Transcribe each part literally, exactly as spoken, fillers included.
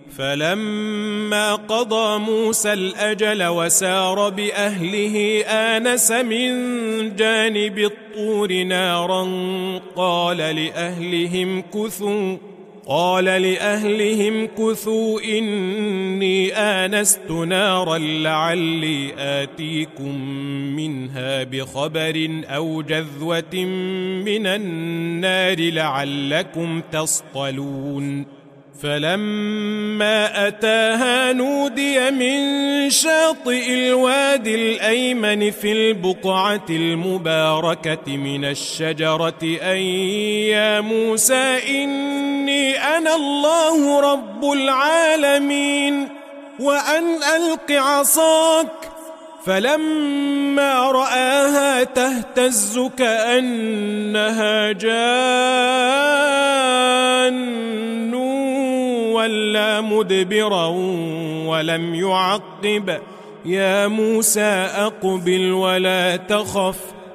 فلما قضى موسى الأجل وسار بأهله آنس من جانب الطور نارا قال لأهلهم كثوا قال لأهلهم كثوا إني آنست نارا لعلي آتيكم منها بخبر أو جذوة من النار لعلكم تصطلون فلما أتاها نودي من شاطئ الوادي الأيمن في البقعة المباركة من الشجرة أن يا موسى إني أنا الله رب العالمين وأن ألق عصاك فلما رآها تهتز كأنها جان ولا مدبرا ولم يعقب يا موسى أقبل ولا تخف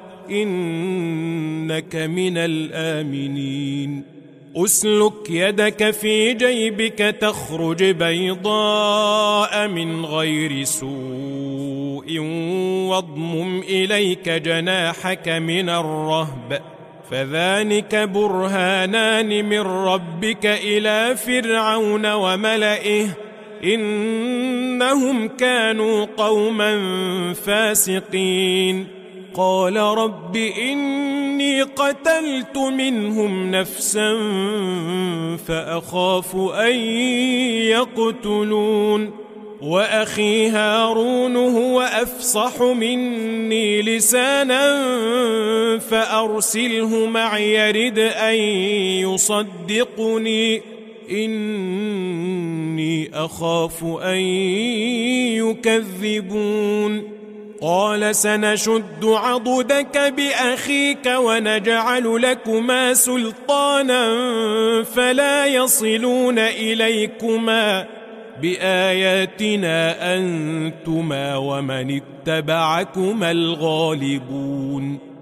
إنك من الآمنين أسلك يدك في جيبك تخرج بيضاء من غير سوء واضمم إليك جناحك من الرهب فذلك برهانان من ربك إلى فرعون وملئه إنهم كانوا قوما فاسقين قال رب إني قتلت منهم نفسا فأخاف أن يقتلون وأخي هارون هو أفصح مني لسانا فأرسله معي يرد أن يصدقني إني أخاف أن يكذبون قال سنشد عضدك بأخيك ونجعل لكما سلطانا فلا يصلون إليكما بآياتنا أنتما ومن اتبعكما الغالبون